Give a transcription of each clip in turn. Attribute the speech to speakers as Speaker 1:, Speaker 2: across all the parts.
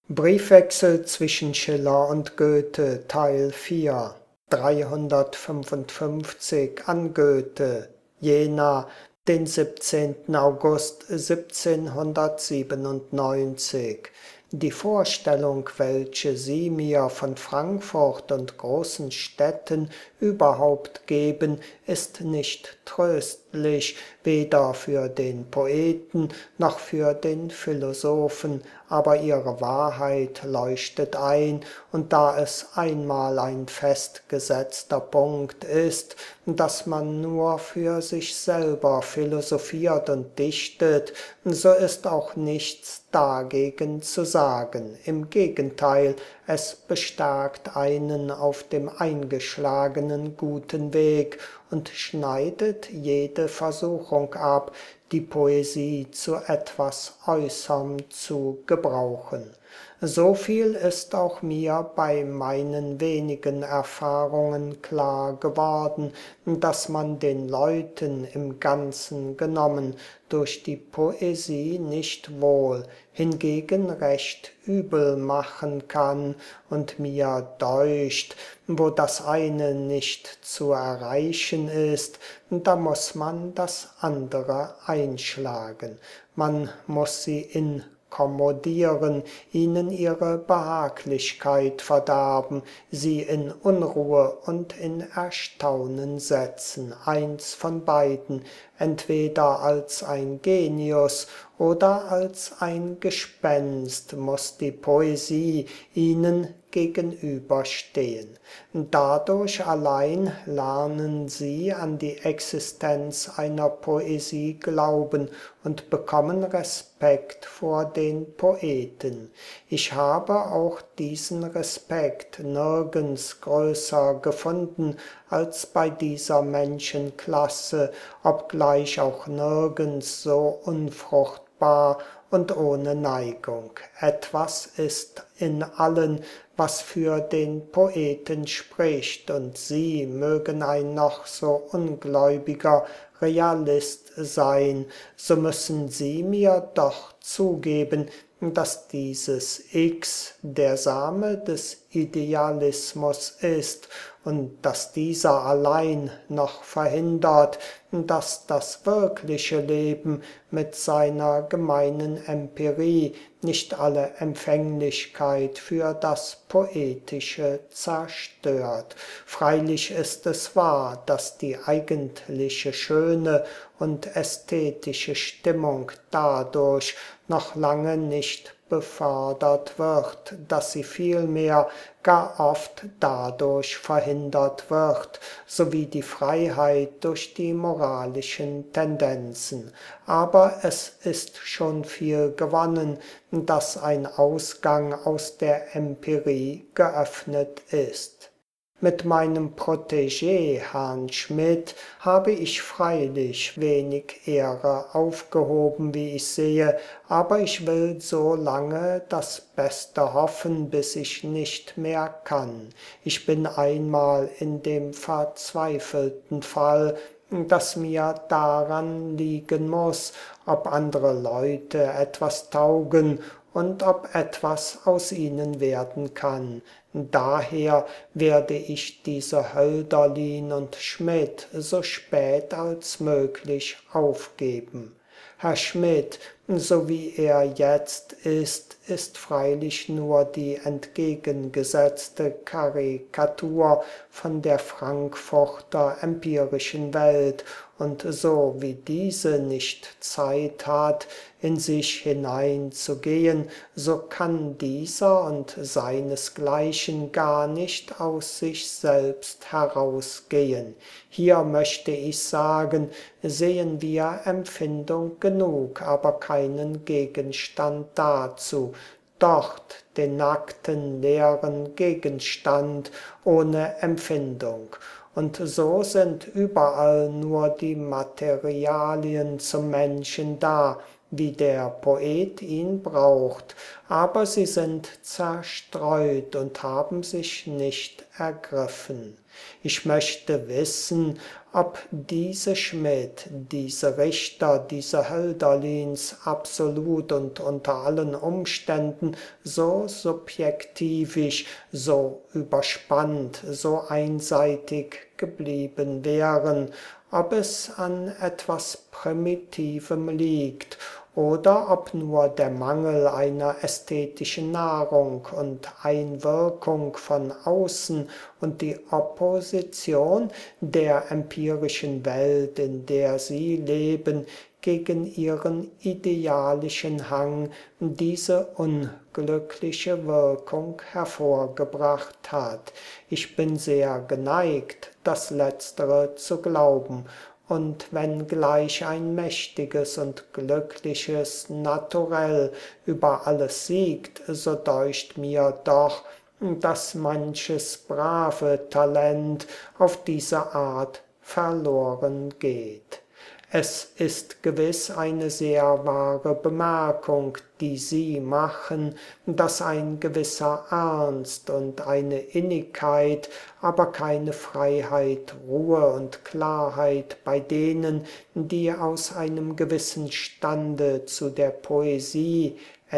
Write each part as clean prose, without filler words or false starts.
Speaker 1: Briefwechsel zwischen Schiller und Goethe, Teil 4, 355 an Goethe, Jena, den 17. August 1797. Die Vorstellung, welche Sie mir von Frankfurt und großen Städten überhaupt geben, ist nicht tröstlich, weder für den Poeten noch für den Philosophen, aber ihre Wahrheit leuchtet ein, und da es einmal ein festgesetzter Punkt ist, dass man nur für sich selber philosophiert und dichtet, so ist auch nichts dagegen zu sagen. Im Gegenteil, es bestärkt einen auf dem eingeschlagenen guten Weg und schneidet jede Versuchung ab, die Poesie zu etwas Äußerm zu gebrauchen. So viel ist auch mir bei meinen wenigen Erfahrungen klar geworden, dass man den Leuten im Ganzen genommen durch die Poesie nicht wohl, hingegen recht übel machen kann, und mir deucht, wo das eine nicht zu erreichen ist, da muß man das andere einschlagen. Man muß sie inkommodieren, ihnen ihre Behaglichkeit verderben, sie in Unruhe und in Erstaunen setzen, eins von beiden, entweder als ein Genius oder als ein Gespenst muß die Poesie ihnen gegenüberstehen. Dadurch allein lernen sie an die Existenz einer Poesie glauben und bekommen Respekt vor den Poeten. Ich habe auch diesen Respekt nirgends größer gefunden als bei dieser Menschenklasse, obgleich auch nirgends so unfruchtbar und ohne Neigung. Etwas ist in allen, was für den Poeten spricht, und sie mögen ein noch so ungläubiger Realist sein, so müssen sie mir doch zugeben, dass dieses X der Same des Idealismus ist und dass dieser allein noch verhindert, dass das wirkliche Leben mit seiner gemeinen Empirie nicht alle Empfänglichkeit für das Poetische zerstört. Freilich ist es wahr, dass die eigentliche schöne und ästhetische Stimmung dadurch noch lange nicht befördert wird, dass sie vielmehr gar oft dadurch verhindert wird, sowie die Freiheit durch die moralischen Tendenzen. Aber es ist schon viel gewonnen, dass ein Ausgang aus der Empirie geöffnet ist. Mit meinem Protégé, Herrn Schmidt, habe ich freilich wenig Ehre aufgehoben, wie ich sehe, aber ich will so lange das Beste hoffen, bis ich nicht mehr kann. Ich bin einmal in dem verzweifelten Fall, dass mir daran liegen muß, ob andere Leute etwas taugen und ob etwas aus ihnen werden kann. Daher werde ich diese Hölderlin und Schmidt so spät als möglich aufgeben. Herr Schmidt, so wie er jetzt ist freilich nur die entgegengesetzte Karikatur von der Frankfurter empirischen Welt, und so wie diese nicht Zeit hat, in sich hineinzugehen, so kann dieser und seinesgleichen gar nicht aus sich selbst herausgehen. Hier möchte ich sagen, sehen wir Empfindung genug, aber keinen Gegenstand dazu. Dort den nackten, leeren Gegenstand ohne Empfindung. Und so sind überall nur die Materialien zum Menschen da, wie der Poet ihn braucht, aber sie sind zerstreut und haben sich nicht ergriffen. Ich möchte wissen, ob diese Schmidt, diese Richter, diese Hölderlins absolut und unter allen Umständen so subjektivisch, so überspannt, so einseitig geblieben wären, ob es an etwas Primitivem liegt oder ob nur der Mangel einer ästhetischen Nahrung und Einwirkung von außen und die Opposition der empirischen Welt, in der sie leben, gegen ihren idealischen Hang diese unglückliche Wirkung hervorgebracht hat. Ich bin sehr geneigt, das Letztere zu glauben, und wenn gleich ein mächtiges und glückliches Naturell über alles siegt, so deucht mir doch, dass manches brave Talent auf diese Art verloren geht. Es ist gewiss eine sehr wahre Bemerkung, die Sie machen, dass ein gewisser Ernst und eine Innigkeit, aber keine Freiheit, Ruhe und Klarheit bei denen, die aus einem gewissen Stande zu der Poesie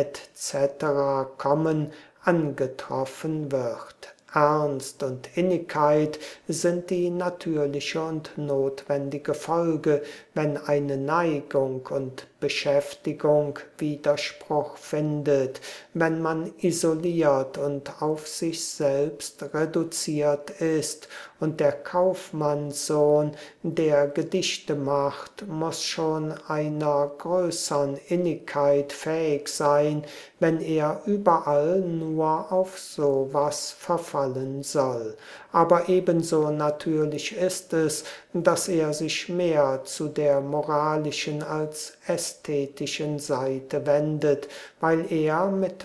Speaker 1: etc. kommen, angetroffen wird. Ernst und Innigkeit sind die natürliche und notwendige Folge, wenn eine Neigung und Beschäftigung Widerspruch findet, wenn man isoliert und auf sich selbst reduziert ist, und der Kaufmannssohn, der Gedichte macht, muss schon einer größern Innigkeit fähig sein, wenn er überall nur auf sowas verfallen soll. Aber ebenso natürlich ist es, dass er sich mehr zu der moralischen als ästhetischen Seite wendet, weil er mit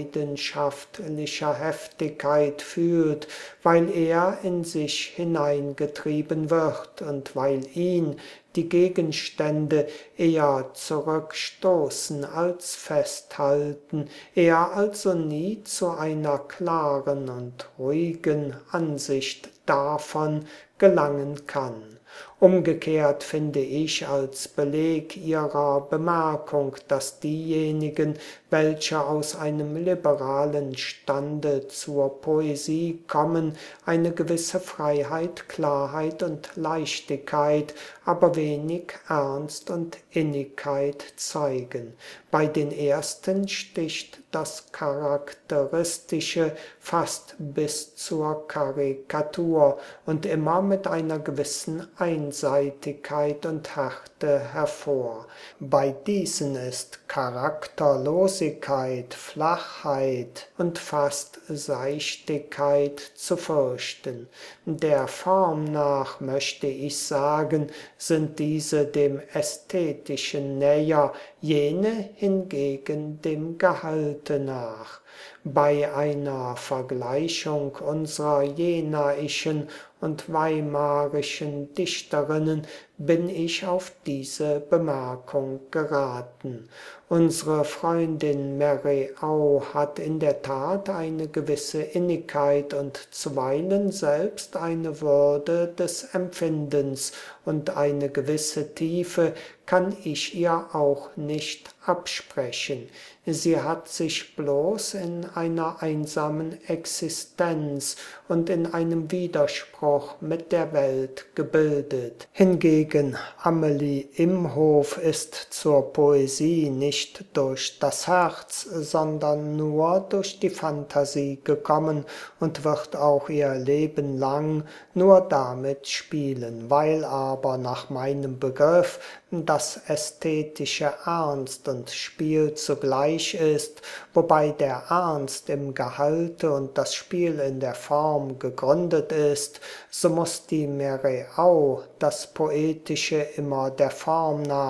Speaker 1: leidenschaftlicher Heftigkeit fühlt, weil er in sich hineingetrieben wird und weil ihn die Gegenstände eher zurückstoßen als festhalten, er also nie zu einer klaren und ruhigen Ansicht davon gelangen kann. Umgekehrt finde ich als Beleg Ihrer Bemerkung, dass diejenigen, welche aus einem liberalen Stande zur Poesie kommen, eine gewisse Freiheit, Klarheit und Leichtigkeit, aber wenig Ernst und Innigkeit zeigen. Bei den ersten sticht das Charakteristische fast bis zur Karikatur und immer mit einer gewissen Einseitigkeit und Härte hervor. Bei diesen ist Charakterlosigkeit, Flachheit und fast Seichtigkeit zu fürchten. Der Form nach, möchte ich sagen, sind diese dem Ästhetischen näher, jene hingegen dem Gehalte nach. Bei einer Vergleichung unserer jenaischen und weimarischen Dichterinnen bin ich auf diese Bemerkung geraten. Unsere Freundin Mary Au hat in der Tat eine gewisse Innigkeit und zuweilen selbst eine Würde des Empfindens, und eine gewisse Tiefe kann ich ihr auch nicht absprechen. Sie hat sich bloß in einer einsamen Existenz und in einem Widerspruch mit der Welt gebildet. Hingegen Amelie Imhof ist zur Poesie nicht durch das Herz, sondern nur durch die Phantasie gekommen und wird auch ihr Leben lang nur damit spielen, weil aber nach meinem Begriff das ästhetische Ernst und Spiel zugleich ist, wobei der Ernst im Gehalte und das Spiel in der Form gegründet ist, so muss die Mereau das Poetische immer der Form nach,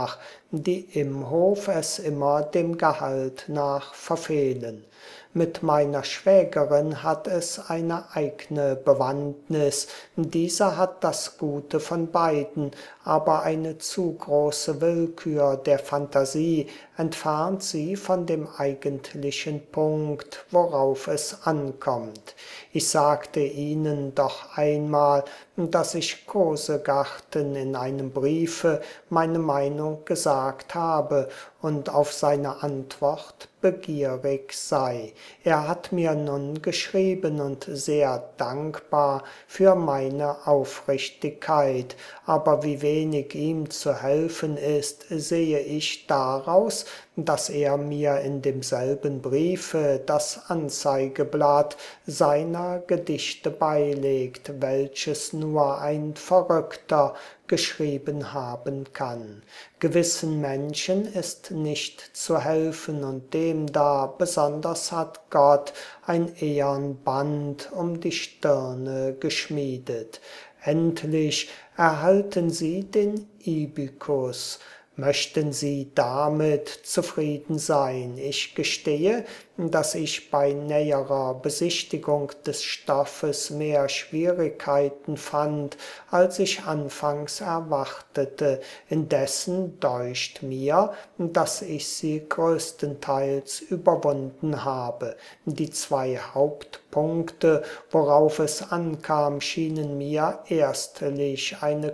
Speaker 1: die im Hof es immer dem Gehalt nach verfehlen. Mit meiner Schwägerin hat es eine eigne Bewandtnis, diese hat das Gute von beiden, aber eine zu große Willkür der Phantasie entfernt sie von dem eigentlichen Punkt, worauf es ankommt. Ich sagte Ihnen doch einmal, dass ich Kosegarten in einem Briefe meine Meinung gesagt habe und auf seine Antwort begierig sei. Er hat mir nun geschrieben und sehr dankbar für meine Aufrichtigkeit, aber wie wenig ihm zu helfen ist, sehe ich daraus, dass er mir in demselben Briefe das Anzeigeblatt seiner Gedichte beilegt, welches nur ein Verrückter geschrieben haben kann. Gewissen Menschen ist nicht zu helfen und dem da besonders hat Gott ein ehern Band um die Stirne geschmiedet. Endlich erhalten sie den Ibikus. Möchten Sie damit zufrieden sein? Ich gestehe, dass ich bei näherer Besichtigung des Stoffes mehr Schwierigkeiten fand, als ich anfangs erwartete. Indessen deucht mir, dass ich sie größtenteils überwunden habe. Die zwei Hauptpunkte, worauf es ankam, schienen mir erstlich eine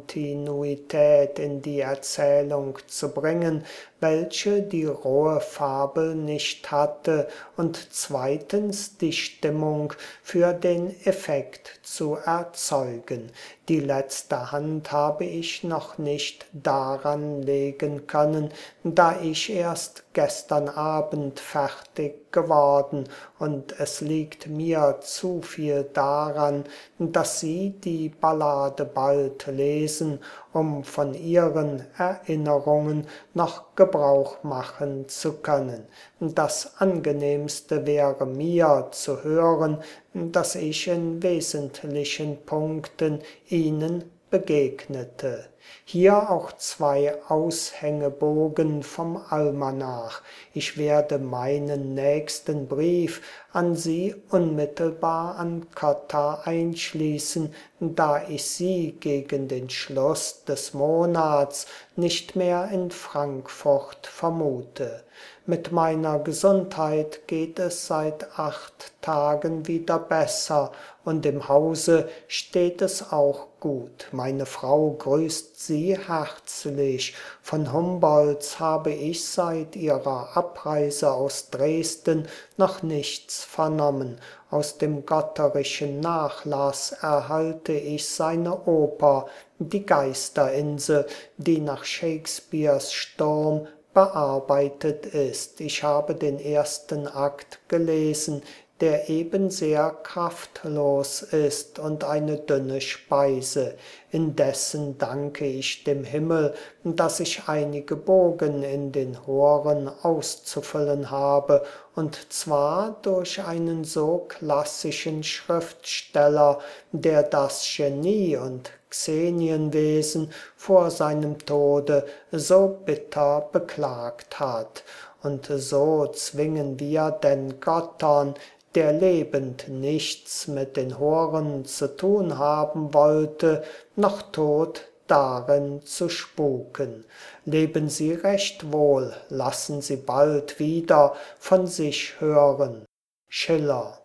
Speaker 1: Kontinuität in die Erzählung zu bringen, welche die rohe Fabel nicht hatte, und zweitens die Stimmung für den Effekt zu erzeugen. Die letzte Hand habe ich noch nicht daran legen können, da ich erst gestern Abend fertig geworden, und es liegt mir zu viel daran, dass Sie die Ballade bald lesen, um von Ihren Erinnerungen noch Gebrauch machen zu können. Das Angenehmste wäre mir zu hören, dass ich in wesentlichen Punkten Ihnen begegnete. Hier auch zwei Aushängebogen vom Almanach. Ich werde meinen nächsten Brief an Sie unmittelbar an Cotta einschließen, da ich Sie gegen den Schluss des Monats nicht mehr in Frankfurt vermute. Mit meiner Gesundheit geht es seit 8 Tagen wieder besser, und im Hause steht es auch gut. Meine Frau grüßt Sie herzlich. Von Humboldts habe ich seit ihrer Abreise aus Dresden noch nichts vernommen. Aus dem Gotterischen Nachlass erhalte ich seine Oper, die Geisterinsel, die nach Shakespeares Sturm bearbeitet ist. Ich habe den ersten Akt gelesen, der eben sehr kraftlos ist und eine dünne Speise. Indessen danke ich dem Himmel, dass ich einige Bogen in den Horen auszufüllen habe, und zwar durch einen so klassischen Schriftsteller, der das Genie und Xenienwesen vor seinem Tode so bitter beklagt hat. Und so zwingen wir den Göttern, der lebend nichts mit den Horen zu tun haben wollte, noch tot darin zu spuken. Leben Sie recht wohl, lassen Sie bald wieder von sich hören. Schiller.